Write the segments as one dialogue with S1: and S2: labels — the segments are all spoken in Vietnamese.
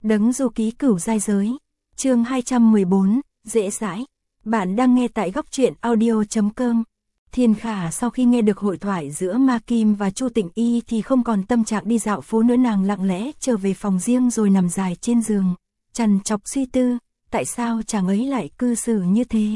S1: Đấng du ký cửu giai giới. Chương 214, dễ dãi. Bạn đang nghe tại góc truyện audio.com. Thiên Khả sau khi nghe được hội thoại giữa Ma Kim và Chu Tịnh Y thì không còn tâm trạng đi dạo phố nữa, nàng lặng lẽ trở về phòng riêng rồi nằm dài trên giường, trằn trọc suy tư, tại sao chàng ấy lại cư xử như thế?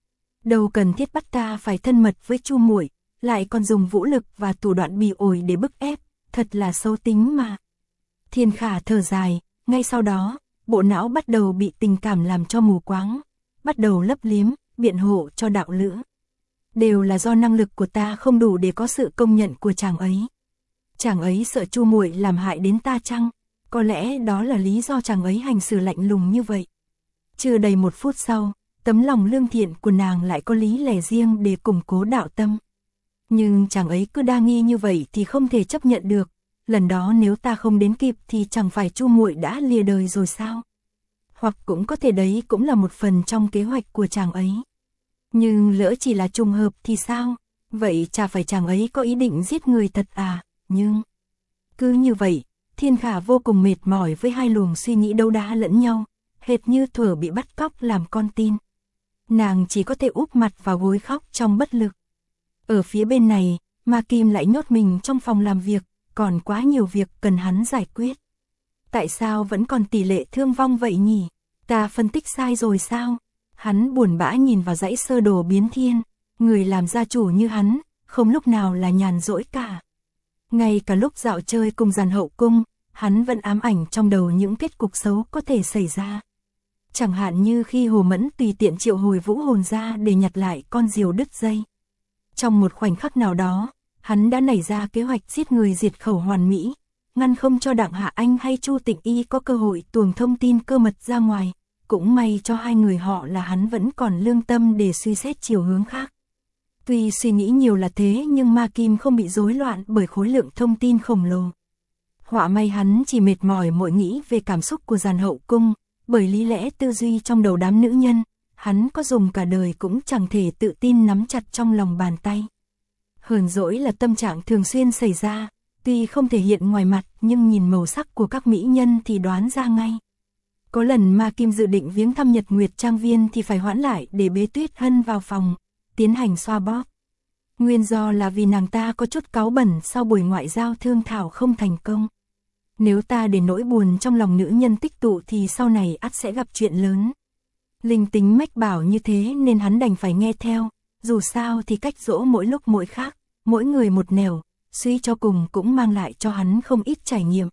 S1: Đâu cần thiết bắt ta phải thân mật với Chu muội, lại còn dùng vũ lực và thủ đoạn bỉ ổi để bức ép, thật là xấu tính mà. Thiên Khả thở dài, ngay sau đó, bộ não bắt đầu bị tình cảm làm cho mù quáng, bắt đầu lấp liếm, biện hộ cho đạo lữ. Đều là do năng lực của ta không đủ để có sự công nhận của chàng ấy. Chàng ấy sợ Chu muội làm hại đến ta chăng? Có lẽ đó là lý do chàng ấy hành xử lạnh lùng như vậy. Chưa đầy một phút sau, tấm lòng lương thiện của nàng lại có lý lẽ riêng để củng cố đạo tâm. Nhưng chàng ấy cứ đa nghi như vậy thì không thể chấp nhận được. Lần đó nếu ta không đến kịp thì chẳng phải Chu muội đã lìa đời rồi sao? Hoặc cũng có thể đấy cũng là một phần trong kế hoạch của chàng ấy. Nhưng lỡ chỉ là trùng hợp thì sao? Vậy chả phải chàng ấy có ý định giết người thật à? Nhưng cứ như vậy, Thiên Khả vô cùng mệt mỏi với hai luồng suy nghĩ đấu đá lẫn nhau, hệt như thuở bị bắt cóc làm con tin. Nàng chỉ có thể úp mặt vào gối khóc trong bất lực. Ở phía bên này, Ma Kim lại nhốt mình trong phòng làm việc, còn quá nhiều việc cần hắn giải quyết. Tại sao vẫn còn tỷ lệ thương vong vậy nhỉ? Ta phân tích sai rồi sao? Hắn buồn bã nhìn vào dãy sơ đồ biến thiên, người làm gia chủ như hắn, không lúc nào là nhàn rỗi cả. Ngay cả lúc dạo chơi cùng dàn hậu cung, hắn vẫn ám ảnh trong đầu những kết cục xấu có thể xảy ra. Chẳng hạn như khi Hồ Mẫn tùy tiện triệu hồi vũ hồn ra để nhặt lại con diều đứt dây. Trong một khoảnh khắc nào đó, hắn đã nảy ra kế hoạch giết người diệt khẩu hoàn mỹ, ngăn không cho Đặng Hạ Anh hay Chu Tịnh Y có cơ hội tuồn thông tin cơ mật ra ngoài. Cũng may cho hai người họ là hắn vẫn còn lương tâm để suy xét chiều hướng khác. Tuy suy nghĩ nhiều là thế nhưng Ma Kim không bị rối loạn bởi khối lượng thông tin khổng lồ. Họa may hắn chỉ mệt mỏi mỗi nghĩ về cảm xúc của dàn hậu cung, bởi lý lẽ tư duy trong đầu đám nữ nhân, hắn có dùng cả đời cũng chẳng thể tự tin nắm chặt trong lòng bàn tay. Hờn dỗi là tâm trạng thường xuyên xảy ra, tuy không thể hiện ngoài mặt nhưng nhìn màu sắc của các mỹ nhân thì đoán ra ngay. Có lần Ma Kim dự định viếng thăm Nhật Nguyệt Trang Viên thì phải hoãn lại để bế Tuyết Hân vào phòng, tiến hành xoa bóp. Nguyên do là vì nàng ta có chút cáu bẩn sau buổi ngoại giao thương thảo không thành công. Nếu ta để nỗi buồn trong lòng nữ nhân tích tụ thì sau này ắt sẽ gặp chuyện lớn. Linh tính mách bảo như thế nên hắn đành phải nghe theo, dù sao thì cách dỗ mỗi lúc mỗi khác, mỗi người một nẻo, suy cho cùng cũng mang lại cho hắn không ít trải nghiệm.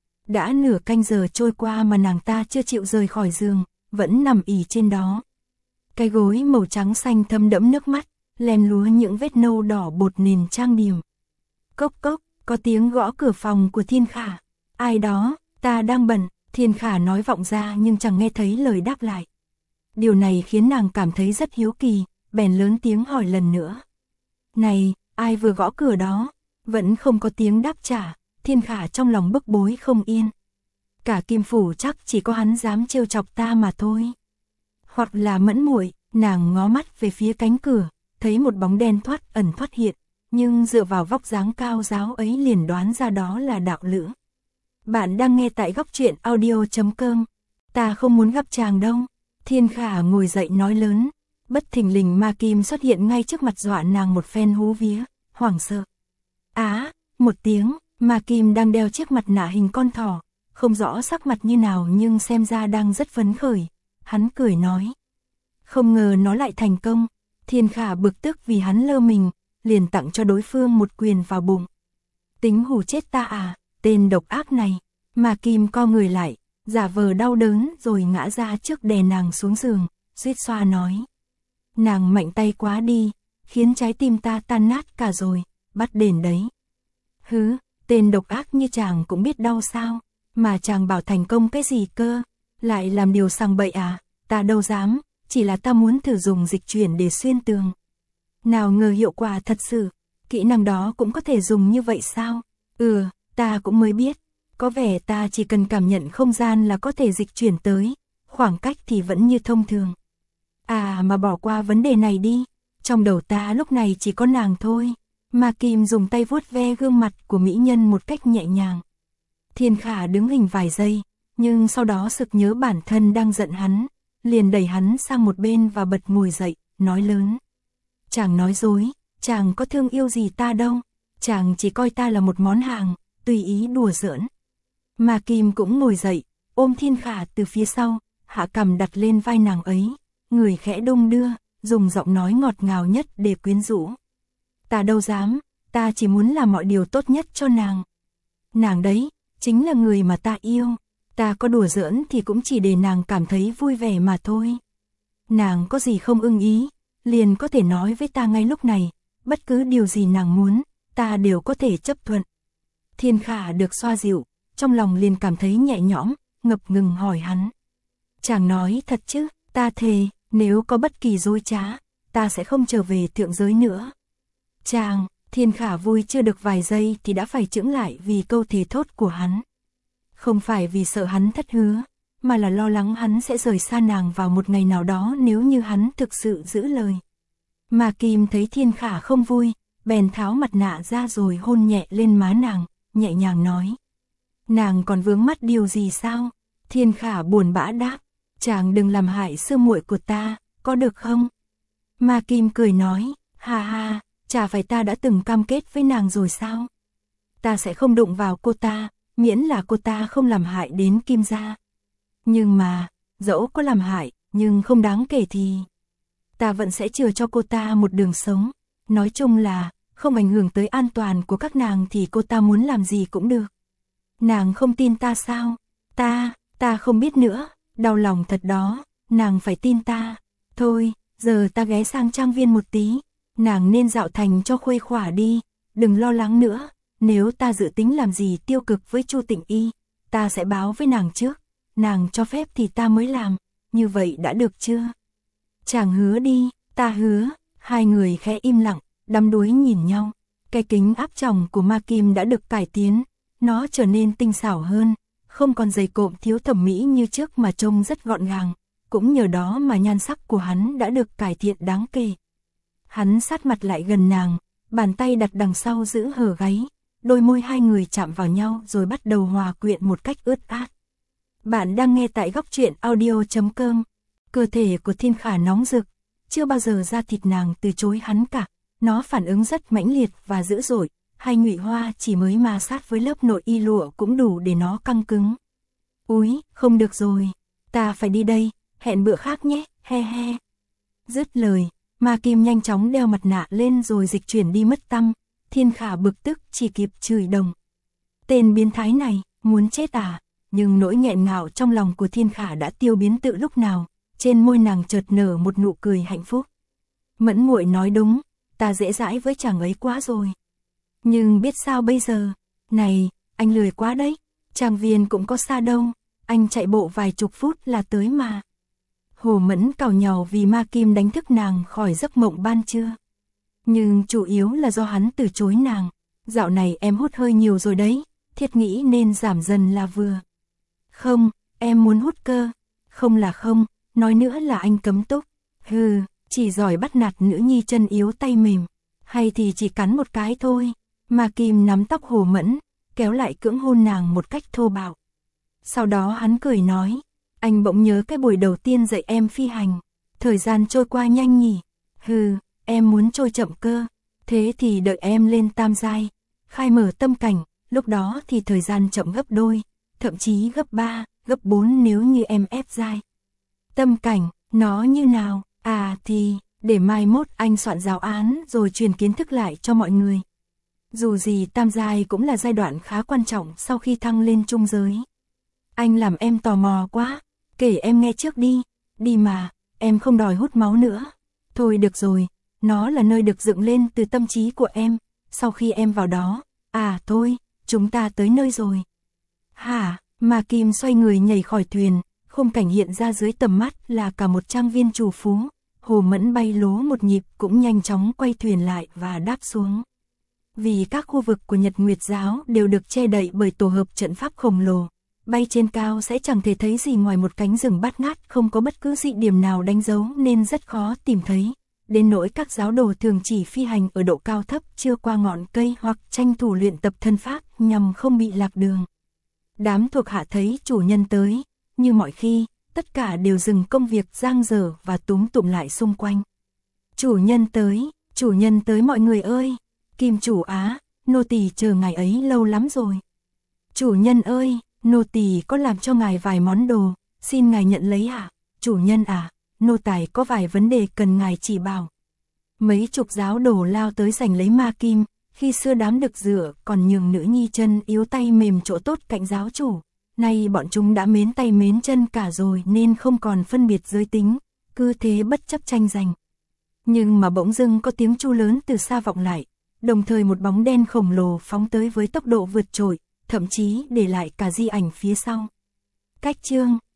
S1: Đã nửa canh giờ trôi qua mà nàng ta chưa chịu rời khỏi giường, vẫn nằm ì trên đó. Cái gối màu trắng xanh thấm đẫm nước mắt, lem lúa những vết nâu đỏ bột nền trang điểm. Cốc cốc, có tiếng gõ cửa phòng của Thiên Khả. Ai đó, ta đang bận, Thiên Khả nói vọng ra nhưng chẳng nghe thấy lời đáp lại. Điều này khiến nàng cảm thấy rất hiếu kỳ, bèn lớn tiếng hỏi lần nữa. Này, ai vừa gõ cửa đó? Vẫn không có tiếng đáp trả. Thiên Khả trong lòng bức bối không yên. Cả Kim Phủ chắc chỉ có hắn dám trêu chọc ta mà thôi. Hoặc là Mẫn muội, nàng ngó mắt về phía cánh cửa, thấy một bóng đen thoát ẩn thoát hiện, nhưng dựa vào vóc dáng cao ráo ấy liền đoán ra đó là đạo lữ. Bạn đang nghe tại góc truyện audio.com. Ta không muốn gặp chàng đâu. Thiên Khả ngồi dậy nói lớn. Bất thình lình Ma Kim xuất hiện ngay trước mặt dọa nàng một phen hú vía, hoảng sợ. Á, một tiếng. Ma Kim đang đeo chiếc mặt nạ hình con thỏ, không rõ sắc mặt như nào nhưng xem ra đang rất phấn khởi. Hắn cười nói. Không ngờ nó lại thành công. Thiên Khả bực tức vì hắn lơ mình, liền tặng cho đối phương một quyền vào bụng. Tính hù chết ta à, tên độc ác này. Ma Kim co người lại, giả vờ đau đớn rồi ngã ra trước đè nàng xuống giường, suýt xoa nói. Nàng mạnh tay quá đi, khiến trái tim ta tan nát cả rồi, bắt đền đấy. Hứ. Tên độc ác như chàng cũng biết đau sao, mà chàng bảo thành công cái gì cơ, lại làm điều sằng bậy à, ta đâu dám, chỉ là ta muốn thử dùng dịch chuyển để xuyên tường. Nào ngờ hiệu quả thật sự, kỹ năng đó cũng có thể dùng như vậy sao? Ta cũng mới biết, có vẻ ta chỉ cần cảm nhận không gian là có thể dịch chuyển tới, khoảng cách thì vẫn như thông thường. À mà bỏ qua vấn đề này đi, trong đầu ta lúc này chỉ có nàng thôi. Ma Kim dùng tay vuốt ve gương mặt của mỹ nhân một cách nhẹ nhàng. Thiên Khả đứng hình vài giây, nhưng sau đó sực nhớ bản thân đang giận hắn, liền đẩy hắn sang một bên và bật ngồi dậy, nói lớn. Chàng nói dối, chàng có thương yêu gì ta đâu, chàng chỉ coi ta là một món hàng, tùy ý đùa giỡn. Ma Kim cũng ngồi dậy, ôm Thiên Khả từ phía sau, hạ cằm đặt lên vai nàng ấy, người khẽ đung đưa, dùng giọng nói ngọt ngào nhất để quyến rũ. Ta đâu dám, ta chỉ muốn làm mọi điều tốt nhất cho nàng. Nàng đấy, chính là người mà ta yêu, ta có đùa giỡn thì cũng chỉ để nàng cảm thấy vui vẻ mà thôi. Nàng có gì không ưng ý, liền có thể nói với ta ngay lúc này, bất cứ điều gì nàng muốn, ta đều có thể chấp thuận. Thiên Khả được xoa dịu, trong lòng liền cảm thấy nhẹ nhõm, ngập ngừng hỏi hắn. Chàng nói thật chứ, ta thề, nếu có bất kỳ dối trá, ta sẽ không trở về thượng giới nữa. Chàng, Thiên Khả vui chưa được vài giây thì đã phải chững lại vì câu thề thốt của hắn. Không phải vì sợ hắn thất hứa, mà là lo lắng hắn sẽ rời xa nàng vào một ngày nào đó nếu như hắn thực sự giữ lời. Ma Kim thấy Thiên Khả không vui, bèn tháo mặt nạ ra rồi hôn nhẹ lên má nàng, nhẹ nhàng nói. Nàng còn vướng mắc điều gì sao? Thiên Khả buồn bã đáp, chàng đừng làm hại sư muội của ta, có được không? Ma Kim cười nói, ha ha, chả phải ta đã từng cam kết với nàng rồi sao? Ta sẽ không đụng vào cô ta, miễn là cô ta không làm hại đến Kim gia. Nhưng mà, dẫu có làm hại, nhưng không đáng kể thì ta vẫn sẽ chừa cho cô ta một đường sống. Nói chung là, không ảnh hưởng tới an toàn của các nàng thì cô ta muốn làm gì cũng được. Nàng không tin ta sao? Ta không biết nữa, đau lòng thật đó, nàng phải tin ta. Thôi, giờ ta ghé sang trang viên một tí, nàng nên dạo thành cho khuây khỏa đi, đừng lo lắng nữa, nếu ta dự tính làm gì tiêu cực với Chu Tịnh Y, ta sẽ báo với nàng trước, nàng cho phép thì ta mới làm, như vậy đã được chưa? Chàng hứa đi, ta hứa. Hai người khẽ im lặng, đắm đuối nhìn nhau. Cái kính áp tròng của Ma Kim đã được cải tiến, nó trở nên tinh xảo hơn, không còn dày cộm thiếu thẩm mỹ như trước mà trông rất gọn gàng, cũng nhờ đó mà nhan sắc của hắn đã được cải thiện đáng kể. Hắn sát mặt lại gần nàng, bàn tay đặt đằng sau giữ hở gáy, đôi môi hai người chạm vào nhau rồi bắt đầu hòa quyện một cách ướt át. Bạn đang nghe tại Góc Truyện Audio.com. Cơ thể của Thiên Khả nóng rực, chưa bao giờ da thịt nàng từ chối hắn cả, nó phản ứng rất mãnh liệt và dữ dội, hai nhụy hoa chỉ mới ma sát với lớp nội y lụa cũng đủ để nó căng cứng. Úi, không được rồi, ta phải đi đây, hẹn bữa khác nhé, he he. Dứt lời, Ma Kim nhanh chóng đeo mặt nạ lên rồi dịch chuyển đi mất tăm. Thiên Khả bực tức chỉ kịp chửi đồng. Tên biến thái này, muốn chết à? Nhưng nỗi nghẹn ngào trong lòng của Thiên Khả đã tiêu biến tự lúc nào, trên môi nàng chợt nở một nụ cười hạnh phúc. Mẫn muội nói đúng, ta dễ dãi với chàng ấy quá rồi. Nhưng biết sao bây giờ? Này, anh lười quá đấy, trang viên cũng có xa đâu, anh chạy bộ vài chục phút là tới mà. Hồ Mẫn càu nhàu vì Ma Kim đánh thức nàng khỏi giấc mộng ban trưa. Nhưng chủ yếu là do hắn từ chối nàng. Dạo này em hút hơi nhiều rồi đấy, thiết nghĩ nên giảm dần là vừa. Không, em muốn hút cơ. Không là không, nói nữa là anh cấm túc. Hừ, chỉ giỏi bắt nạt nữ nhi chân yếu tay mềm. Hay thì chỉ cắn một cái thôi. Ma Kim nắm tóc Hồ Mẫn, kéo lại cưỡng hôn nàng một cách thô bạo. Sau đó hắn cười nói, anh bỗng nhớ cái buổi đầu tiên dạy em phi hành. Thời gian trôi qua nhanh nhỉ. Hừ, em muốn trôi chậm cơ. Thế thì đợi em lên tam giai, khai mở tâm cảnh, lúc đó thì thời gian chậm gấp đôi, thậm chí gấp 3, gấp 4 nếu như em ép giai. Tâm cảnh, nó như nào? À thì, để mai mốt anh soạn giáo án rồi truyền kiến thức lại cho mọi người. Dù gì tam giai cũng là giai đoạn khá quan trọng sau khi thăng lên trung giới. Anh làm em tò mò quá, kể em nghe trước đi, đi mà, em không đòi hút máu nữa. Thôi được rồi, nó là nơi được dựng lên từ tâm trí của em, sau khi em vào đó, à thôi, chúng ta tới nơi rồi. Hả, Ma Kim xoay người nhảy khỏi thuyền, khung cảnh hiện ra dưới tầm mắt là cả một trang viên trù phú. Hồ Mẫn bay lố một nhịp cũng nhanh chóng quay thuyền lại và đáp xuống. Vì các khu vực của Nhật Nguyệt Giáo đều được che đậy bởi tổ hợp trận pháp khổng lồ, bay trên cao sẽ chẳng thể thấy gì ngoài một cánh rừng bát ngát không có bất cứ dị điểm nào đánh dấu nên rất khó tìm thấy. Đến nỗi các giáo đồ thường chỉ phi hành ở độ cao thấp chưa qua ngọn cây hoặc tranh thủ luyện tập thân pháp nhằm không bị lạc đường. Đám thuộc hạ thấy chủ nhân tới, như mọi khi, tất cả đều dừng công việc giang dở và túm tụm lại xung quanh. Chủ nhân tới mọi người ơi, Kim chủ á, nô tỳ chờ ngài ấy lâu lắm rồi. Chủ nhân ơi, nô tỳ có làm cho ngài vài món đồ, xin ngài nhận lấy ạ. Chủ nhân à, nô tài có vài vấn đề cần ngài chỉ bảo. Mấy chục giáo đồ lao tới giành lấy ma kim, khi xưa đám đực dựa còn nhường nữ nhi chân yếu tay mềm chỗ tốt cạnh giáo chủ. Nay bọn chúng đã mến tay mến chân cả rồi nên không còn phân biệt giới tính, cứ thế bất chấp tranh giành. Nhưng mà bỗng dưng có tiếng chu lớn từ xa vọng lại, đồng thời một bóng đen khổng lồ phóng tới với tốc độ vượt trội, thậm chí để lại cả di ảnh phía sau. Cách chương